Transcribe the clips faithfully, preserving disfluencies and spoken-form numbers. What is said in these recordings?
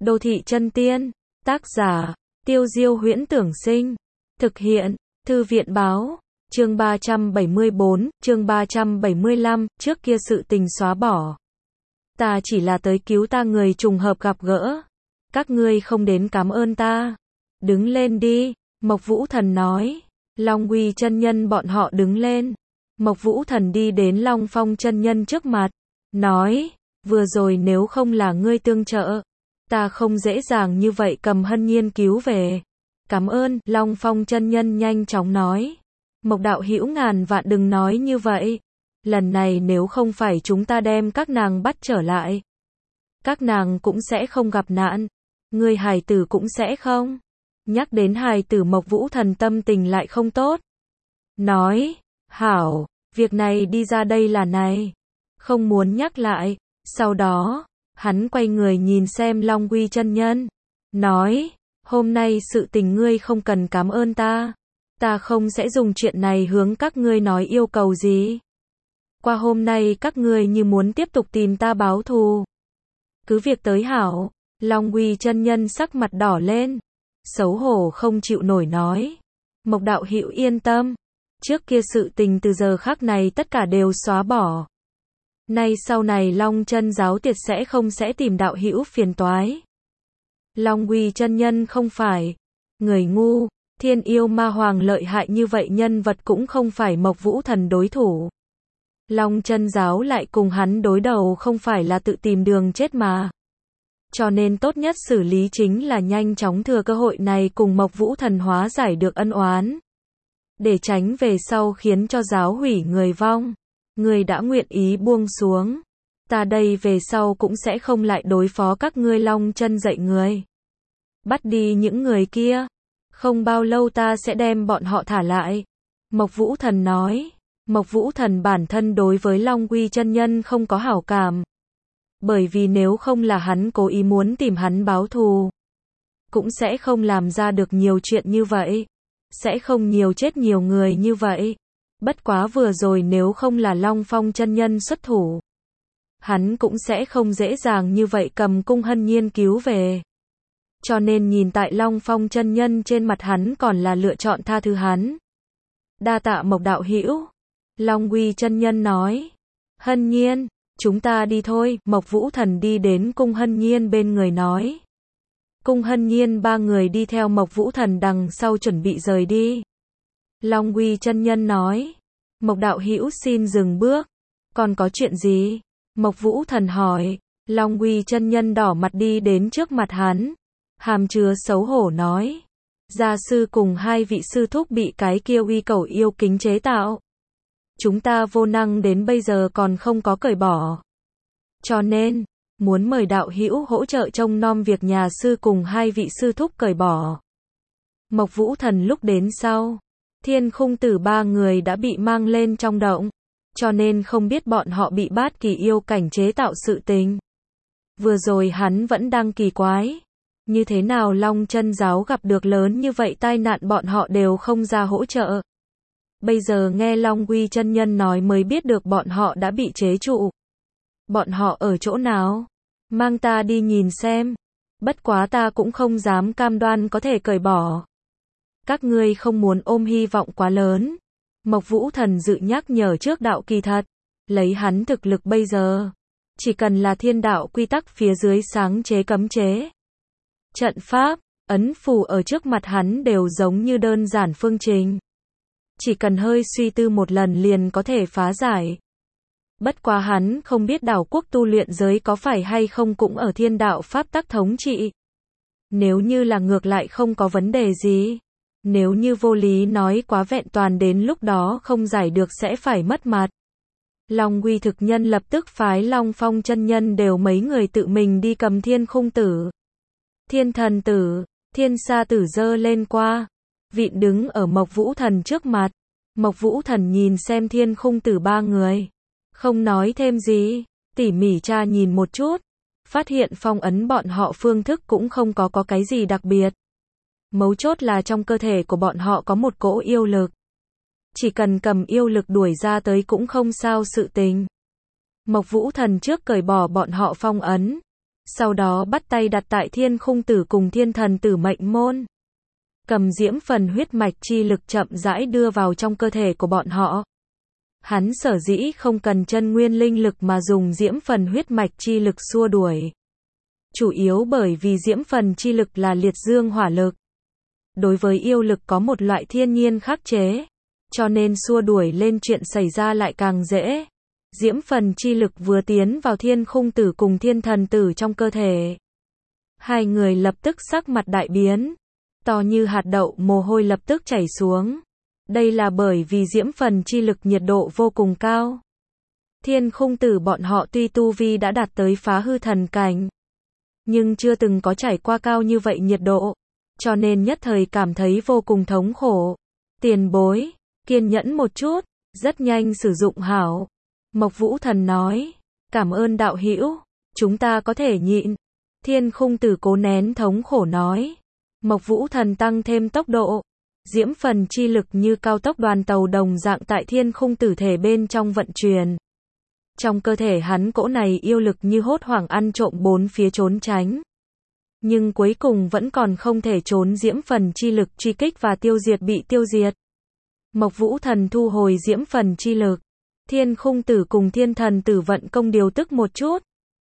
Đô thị chân tiên. Tác giả, Tiêu Diêu Huyễn Tưởng Sinh. Thực hiện, Thư viện Báo. Chương ba trăm bảy mươi bốn, chương ba trăm bảy mươi lăm, trước kia sự tình xóa bỏ. Ta chỉ là tới cứu ta người trùng hợp gặp gỡ. Các ngươi không đến cảm ơn ta. Đứng lên đi, Mộc Vũ Thần nói. Long Uy chân nhân bọn họ đứng lên. Mộc Vũ Thần đi đến Long Phong chân nhân trước mặt. Nói, vừa rồi nếu không là ngươi tương trợ, ta không dễ dàng như vậy cầm Hân Nhiên cứu về. Cảm ơn, Long Phong chân nhân nhanh chóng nói. Mộc đạo hữu ngàn vạn đừng nói như vậy. Lần này nếu không phải chúng ta đem các nàng bắt trở lại, các nàng cũng sẽ không gặp nạn. Ngươi hài tử cũng sẽ không. Nhắc đến hài tử, Mộc Vũ Thần tâm tình lại không tốt. Nói, hảo, việc này đi ra đây là này. Không muốn nhắc lại. Sau đó, hắn quay người nhìn xem Long Uy chân nhân. Nói, hôm nay sự tình ngươi không cần cảm ơn ta. Ta không sẽ dùng chuyện này hướng các ngươi nói yêu cầu gì. Qua hôm nay các ngươi như muốn tiếp tục tìm ta báo thù, cứ việc tới hảo. Long Uy chân nhân sắc mặt đỏ lên, xấu hổ không chịu nổi nói. Mộc đạo hữu yên tâm, trước kia sự tình từ giờ khắc này tất cả đều xóa bỏ. Nay sau này Long chân giáo tiệt sẽ không sẽ tìm đạo hữu phiền toái. Long Uy chân nhân không phải người ngu, thiên yêu ma hoàng lợi hại như vậy nhân vật cũng không phải Mộc Vũ Thần đối thủ. Long chân giáo lại cùng hắn đối đầu không phải là tự tìm đường chết mà. Cho nên tốt nhất xử lý chính là nhanh chóng thừa cơ hội này cùng Mộc Vũ Thần hóa giải được ân oán, để tránh về sau khiến cho giáo hủy người vong. Ngươi đã nguyện ý buông xuống, ta đây về sau cũng sẽ không lại đối phó các ngươi Long chân dạy người. Bắt đi những người kia, không bao lâu ta sẽ đem bọn họ thả lại. Mộc Vũ Thần nói. Mộc Vũ Thần bản thân đối với Long Uy chân nhân không có hảo cảm. Bởi vì nếu không là hắn cố ý muốn tìm hắn báo thù, cũng sẽ không làm ra được nhiều chuyện như vậy, sẽ không nhiều chết nhiều người như vậy. Bất quá vừa rồi nếu không là Long Phong chân nhân xuất thủ, hắn cũng sẽ không dễ dàng như vậy cầm cung Hân Nhiên cứu về. Cho nên nhìn tại Long Phong chân nhân trên mặt hắn còn là lựa chọn tha thứ hắn. Đa tạ Mộc đạo hữu. Long Uy chân nhân nói. Hân Nhiên, chúng ta đi thôi. Mộc Vũ Thần đi đến cung Hân Nhiên bên người nói. Cung Hân Nhiên ba người đi theo Mộc Vũ Thần đằng sau chuẩn bị rời đi. Long Uy chân nhân nói. Mộc đạo hữu xin dừng bước. Còn có chuyện gì? Mộc Vũ Thần hỏi. Long Uy chân nhân đỏ mặt đi đến trước mặt hắn, hàm chứa xấu hổ nói. Gia sư cùng hai vị sư thúc bị cái kia uy cầu yêu kính chế tạo. Chúng ta vô năng đến bây giờ còn không có cởi bỏ. Cho nên, muốn mời đạo hữu hỗ trợ trông nom việc nhà sư cùng hai vị sư thúc cởi bỏ. Mộc Vũ Thần lúc đến sau, Thiên Khung Tử ba người đã bị mang lên trong động, cho nên không biết bọn họ bị bát kỳ yêu cảnh chế tạo sự tình. Vừa rồi hắn vẫn đang kỳ quái, như thế nào Long chân giáo gặp được lớn như vậy tai nạn bọn họ đều không ra hỗ trợ. Bây giờ nghe Long Uy chân nhân nói mới biết được bọn họ đã bị chế trụ. Bọn họ ở chỗ nào? Mang ta đi nhìn xem. Bất quá ta cũng không dám cam đoan có thể cởi bỏ. Các ngươi không muốn ôm hy vọng quá lớn. Mộc Vũ Thần dự nhắc nhở trước đạo kỳ thật. Lấy hắn thực lực bây giờ, chỉ cần là thiên đạo quy tắc phía dưới sáng chế cấm chế, trận pháp, ấn phù ở trước mặt hắn đều giống như đơn giản phương trình. Chỉ cần hơi suy tư một lần liền có thể phá giải. Bất quá hắn không biết đảo quốc tu luyện giới có phải hay không cũng ở thiên đạo pháp tắc thống trị. Nếu như là ngược lại không có vấn đề gì. Nếu như vô lý nói quá vẹn toàn đến lúc đó không giải được sẽ phải mất mặt. Long Uy thực nhân lập tức phái Long Phong chân nhân đều mấy người tự mình đi cầm Thiên Khung Tử, Thiên Thần Tử, Thiên Sa Tử dơ lên qua, vịn đứng ở Mộc Vũ Thần trước mặt. Mộc Vũ Thần nhìn xem Thiên Khung Tử ba người, không nói thêm gì, tỉ mỉ tra nhìn một chút, phát hiện phong ấn bọn họ phương thức cũng không có có cái gì đặc biệt. Mấu chốt là trong cơ thể của bọn họ có một cỗ yêu lực. Chỉ cần cầm yêu lực đuổi ra tới cũng không sao sự tình. Mộc Vũ Thần trước cởi bỏ bọn họ phong ấn, Sau đó bắt tay đặt tại Thiên Khung Tử cùng Thiên Thần Tử mệnh môn. Cầm diễm phần huyết mạch chi lực chậm rãi đưa vào trong cơ thể của bọn họ. Hắn sở dĩ không cần chân nguyên linh lực mà dùng diễm phần huyết mạch chi lực xua đuổi. Chủ yếu bởi vì diễm phần chi lực là liệt dương hỏa lực. Đối với yêu lực có một loại thiên nhiên khắc chế, cho nên xua đuổi lên chuyện xảy ra lại càng dễ. Diễm phần chi lực vừa tiến vào Thiên Khung Tử cùng Thiên Thần Tử trong cơ thể. Hai người lập tức sắc mặt đại biến, to như hạt đậu mồ hôi lập tức chảy xuống. Đây là bởi vì diễm phần chi lực nhiệt độ vô cùng cao. Thiên Khung Tử bọn họ tuy tu vi đã đạt tới phá hư thần cảnh, nhưng chưa từng có trải qua cao như vậy nhiệt độ, cho nên nhất thời cảm thấy vô cùng thống khổ. Tiền bối, kiên nhẫn một chút, rất nhanh sử dụng hảo. Mộc Vũ Thần nói, cảm ơn đạo hữu, chúng ta có thể nhịn. Thiên Khung Tử cố nén thống khổ nói. Mộc Vũ Thần tăng thêm tốc độ. Diễm phần chi lực như cao tốc đoàn tàu đồng dạng tại Thiên Khung Tử thể bên trong vận chuyển. Trong cơ thể hắn cỗ này yêu lực như hốt hoảng ăn trộm bốn phía trốn tránh. Nhưng cuối cùng vẫn còn không thể trốn diễm phần chi lực truy kích và tiêu diệt bị tiêu diệt. Mộc Vũ Thần thu hồi diễm phần chi lực. Thiên Khung Tử cùng Thiên Thần Tử vận công điều tức một chút.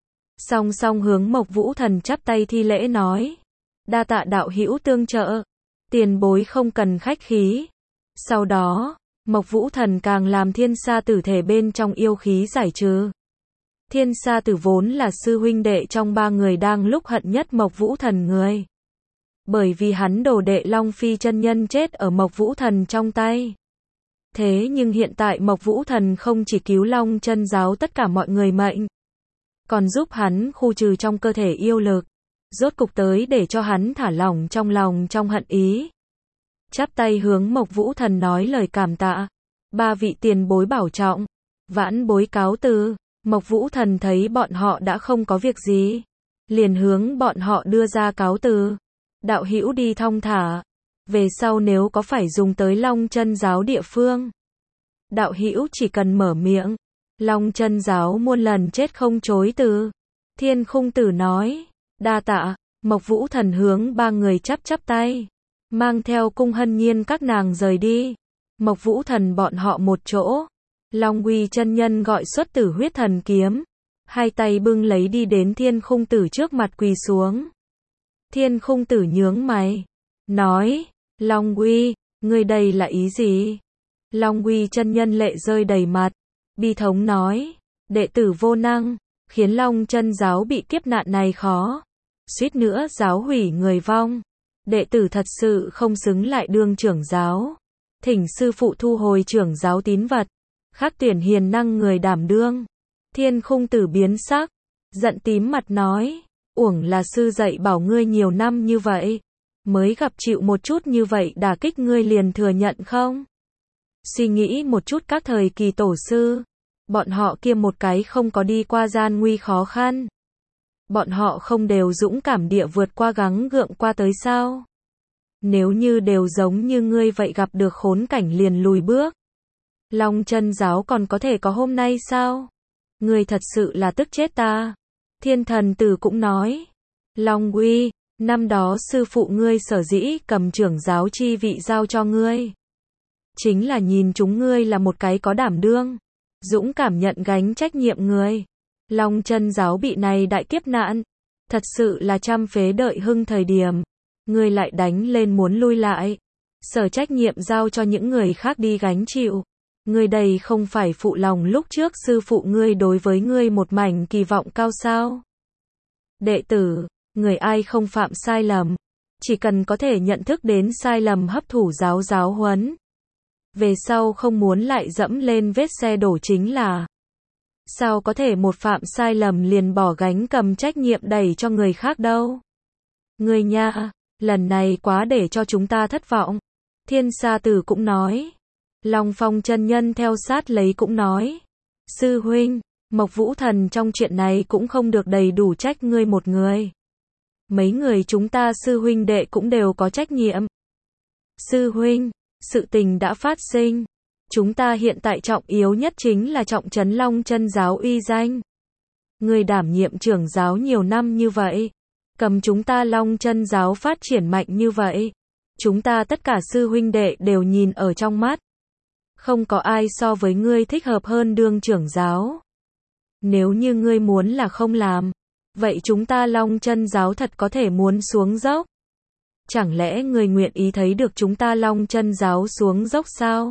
Song song hướng Mộc Vũ Thần chắp tay thi lễ nói. Đa tạ đạo hữu tương trợ. Tiền bối không cần khách khí. Sau đó, Mộc Vũ Thần càng làm Thiên Sa Tử thể bên trong yêu khí giải trừ. Thiên Sa Tử vốn là sư huynh đệ trong ba người đang lúc hận nhất Mộc Vũ Thần người. Bởi vì hắn đồ đệ Long Phi chân nhân chết ở Mộc Vũ Thần trong tay. Thế nhưng hiện tại Mộc Vũ Thần không chỉ cứu Long Chân Giáo tất cả mọi người mệnh, còn giúp hắn khu trừ trong cơ thể yêu lực. Rốt cục tới để cho hắn thả lỏng trong lòng trong hận ý. Chắp tay hướng Mộc Vũ Thần nói lời cảm tạ. Ba vị tiền bối bảo trọng. Vãn bối cáo từ. Mộc Vũ Thần thấy bọn họ đã không có việc gì, liền hướng bọn họ đưa ra cáo từ. Đạo hữu đi thong thả. Về sau nếu có phải dùng tới Long Chân Giáo địa phương, đạo hữu chỉ cần mở miệng, Long Chân Giáo muôn lần chết không chối từ. Thiên Khung Tử nói. Đa tạ. Mộc Vũ Thần hướng ba người chắp chắp tay, mang theo Cung Hân Nhiên các nàng rời đi. Mộc Vũ Thần bọn họ một chỗ. Long Uy chân nhân gọi xuất Tử Huyết Thần kiếm, hai tay bưng lấy đi đến Thiên Khung Tử trước mặt quỳ xuống. Thiên Khung Tử nhướng mày, nói, Long Uy, ngươi đây là ý gì? Long Uy chân nhân lệ rơi đầy mặt, bi thống nói, đệ tử vô năng, khiến Long Chân Giáo bị kiếp nạn này khó, suýt nữa giáo hủy người vong. Đệ tử thật sự không xứng lại đương trưởng giáo. Thỉnh sư phụ thu hồi trưởng giáo tín vật, khắc tuyển hiền năng người đảm đương. Thiên Khung Tử biến sắc, giận tím mặt nói, uổng là sư dạy bảo ngươi nhiều năm như vậy, mới gặp chịu một chút như vậy đả kích ngươi liền thừa nhận không? Suy nghĩ một chút các thời kỳ tổ sư, bọn họ kia một cái không có đi qua gian nguy khó khăn. Bọn họ không đều dũng cảm địa vượt qua gắng gượng qua tới sao? Nếu như đều giống như ngươi vậy gặp được khốn cảnh liền lùi bước, Long Chân Giáo còn có thể có hôm nay sao? Ngươi thật sự là tức chết ta. Thiên Thần Tử cũng nói, Long Uy, năm đó sư phụ ngươi sở dĩ cầm trưởng giáo chi vị giao cho ngươi, chính là nhìn chúng ngươi là một cái có đảm đương, dũng cảm nhận gánh trách nhiệm người. Long Chân Giáo bị này đại kiếp nạn, thật sự là trăm phế đợi hưng thời điểm, ngươi lại đánh lên muốn lui lại, sở trách nhiệm giao cho những người khác đi gánh chịu. Ngươi đây không phải phụ lòng lúc trước sư phụ ngươi đối với ngươi một mảnh kỳ vọng cao sao? Đệ tử, người ai không phạm sai lầm, chỉ cần có thể nhận thức đến sai lầm hấp thụ giáo giáo huấn, về sau không muốn lại dẫm lên vết xe đổ chính là. Sao có thể một phạm sai lầm liền bỏ gánh cầm trách nhiệm đẩy cho người khác đâu? Ngươi nha, lần này quá để cho chúng ta thất vọng. Thiên Sa Tử cũng nói. Long Phong chân nhân theo sát lấy cũng nói, sư huynh, Mộc Vũ Thần trong chuyện này cũng không được đầy đủ trách ngươi một người. Mấy người chúng ta sư huynh đệ cũng đều có trách nhiệm. Sư huynh, sự tình đã phát sinh, chúng ta hiện tại trọng yếu nhất chính là trọng trấn Long Chân Giáo uy danh. Ngươi đảm nhiệm trưởng giáo nhiều năm như vậy, cầm chúng ta Long Chân giáo phát triển mạnh như vậy, chúng ta tất cả sư huynh đệ đều nhìn ở trong mắt. Không có ai so với ngươi thích hợp hơn đương trưởng giáo. Nếu như ngươi muốn là không làm, vậy chúng ta Long Chân giáo thật có thể muốn xuống dốc. Chẳng lẽ ngươi nguyện ý thấy được chúng ta Long Chân giáo xuống dốc sao?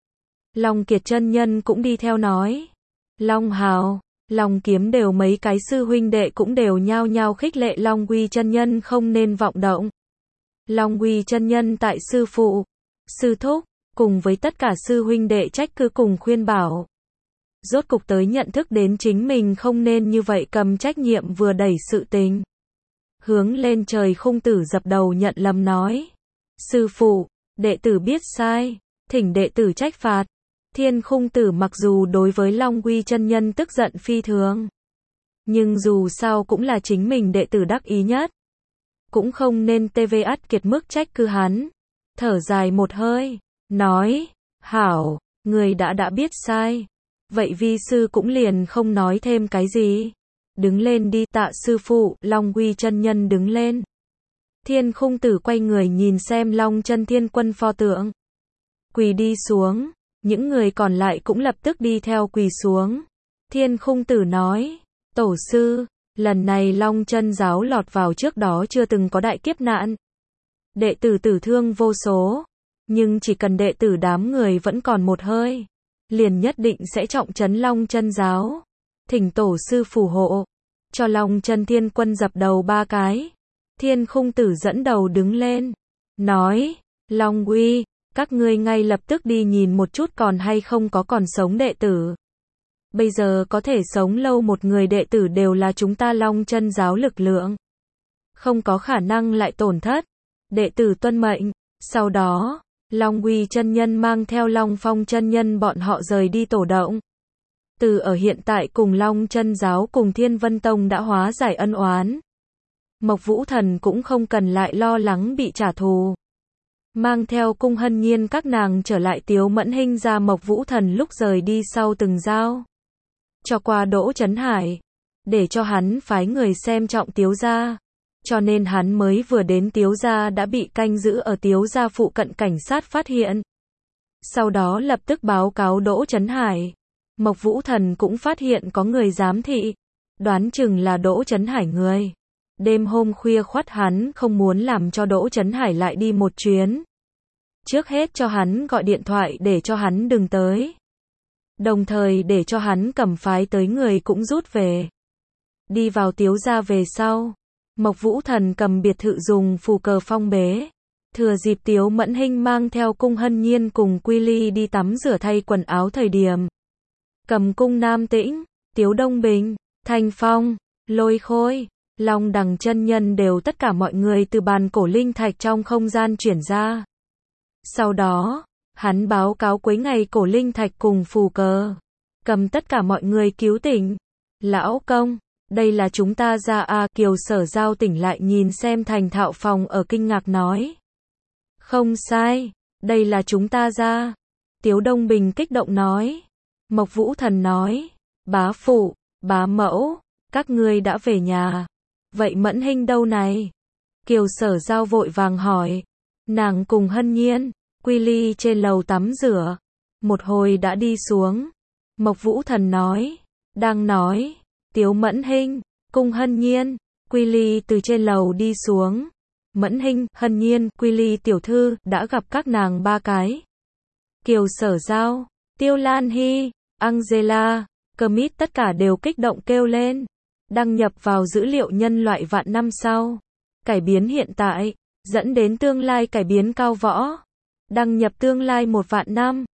Long Kiệt chân nhân cũng đi theo nói. Long Hào, Long Kiếm đều mấy cái sư huynh đệ cũng đều nhao nhao khích lệ Long Uy chân nhân không nên vọng động. Long Uy chân nhân tại sư phụ, sư thúc, cùng với tất cả sư huynh đệ trách cứ cùng khuyên bảo. Rốt cục tới nhận thức đến chính mình không nên như vậy cầm trách nhiệm vừa đẩy sự tình. Hướng lên trời Khung Tử dập đầu nhận lầm nói. Sư phụ, đệ tử biết sai, thỉnh đệ tử trách phạt. Thiên Khung Tử mặc dù đối với Long Uy chân nhân tức giận phi thường, nhưng dù sao cũng là chính mình đệ tử đắc ý nhất. Cũng không nên tê vê ắt kiệt mức trách cứ hắn. Thở dài một hơi, nói, hảo, người đã đã biết sai. Vậy vi sư cũng liền không nói thêm cái gì. Đứng lên đi tạ sư phụ, Long Uy chân nhân đứng lên. Thiên Khung Tử quay người nhìn xem Long Chân Thiên Quân pho tượng. Quỳ đi xuống, những người còn lại cũng lập tức đi theo quỳ xuống. Thiên Khung Tử nói, tổ sư, lần này Long Chân giáo lọt vào trước đó chưa từng có đại kiếp nạn. Đệ tử tử thương vô số, nhưng chỉ cần đệ tử đám người vẫn còn một hơi, liền nhất định sẽ trọng trấn Long Chân giáo. Thỉnh tổ sư phù hộ, cho Long Chân Thiên Quân dập đầu ba cái. Thiên Khung Tử dẫn đầu đứng lên, nói, Long Uy, các ngươi ngay lập tức đi nhìn một chút còn hay không có còn sống đệ tử. Bây giờ có thể sống lâu một người đệ tử đều là chúng ta Long Chân giáo lực lượng. Không có khả năng lại tổn thất. Đệ tử tuân mệnh. Sau đó, Long Uy chân nhân mang theo Long Phong chân nhân bọn họ rời đi tổ động. Từ ở hiện tại cùng Long Chân giáo cùng Thiên Vân Tông đã hóa giải ân oán. Mộc Vũ Thần cũng không cần lại lo lắng bị trả thù. Mang theo Cung Hân Nhiên các nàng trở lại Tiếu Mẫn Hinh ra Mộc Vũ Thần lúc rời đi sau từng giao. Cho qua Đỗ Chấn Hải, để cho hắn phái người xem trọng Tiếu gia. Cho nên hắn mới vừa đến Tiếu gia đã bị canh giữ ở Tiếu gia phụ cận cảnh sát phát hiện. Sau đó lập tức báo cáo Đỗ Chấn Hải. Mộc Vũ Thần cũng phát hiện có người giám thị, đoán chừng là Đỗ Chấn Hải người. Đêm hôm khuya khoắt hắn không muốn làm cho Đỗ Chấn Hải lại đi một chuyến. Trước hết cho hắn gọi điện thoại để cho hắn đừng tới. Đồng thời để cho hắn cầm phái tới người cũng rút về. Đi vào Tiếu gia về sau, Mộc Vũ Thần cầm biệt thự dùng phù cờ phong bế. Thừa dịp Tiếu Mẫn Hinh mang theo Cung Hân Nhiên cùng Quy Ly đi tắm rửa thay quần áo thời điểm. Cầm Cung Nam Tĩnh, Tiếu Đông Bình, Thanh Phong, Lôi Khôi, Long Đằng chân nhân đều tất cả mọi người từ bàn cổ linh thạch trong không gian chuyển ra. Sau đó, hắn báo cáo cuối ngày cổ linh thạch cùng phù cờ. Cầm tất cả mọi người cứu tỉnh. Lão công, đây là chúng ta ra à, Kiều Sở Giao tỉnh lại nhìn xem Thành Thạo Phòng ở kinh ngạc nói. Không sai, đây là chúng ta ra. Tiếu Đông Bình kích động nói. Mộc Vũ Thần nói, bá phụ, bá mẫu, các ngươi đã về nhà. Vậy Mẫn Hinh đâu này? Kiều Sở Giao vội vàng hỏi. Nàng cùng Hân Nhiên, Quy Ly trên lầu tắm rửa. Một hồi đã đi xuống. Mộc Vũ Thần nói. Đang nói. Tiếu Mẫn Hinh, Cung Hân Nhiên, Quy Ly từ trên lầu đi xuống. Mẫn Hinh, Hân Nhiên, Quy Ly tiểu thư đã gặp các nàng ba cái. Kiều Sở Giao, Tiêu Lan Hy, Angela, Kermit tất cả đều kích động kêu lên. Đăng nhập vào dữ liệu nhân loại vạn năm sau. Cải biến hiện tại, dẫn đến tương lai cải biến cao võ. Đăng nhập tương lai một vạn năm.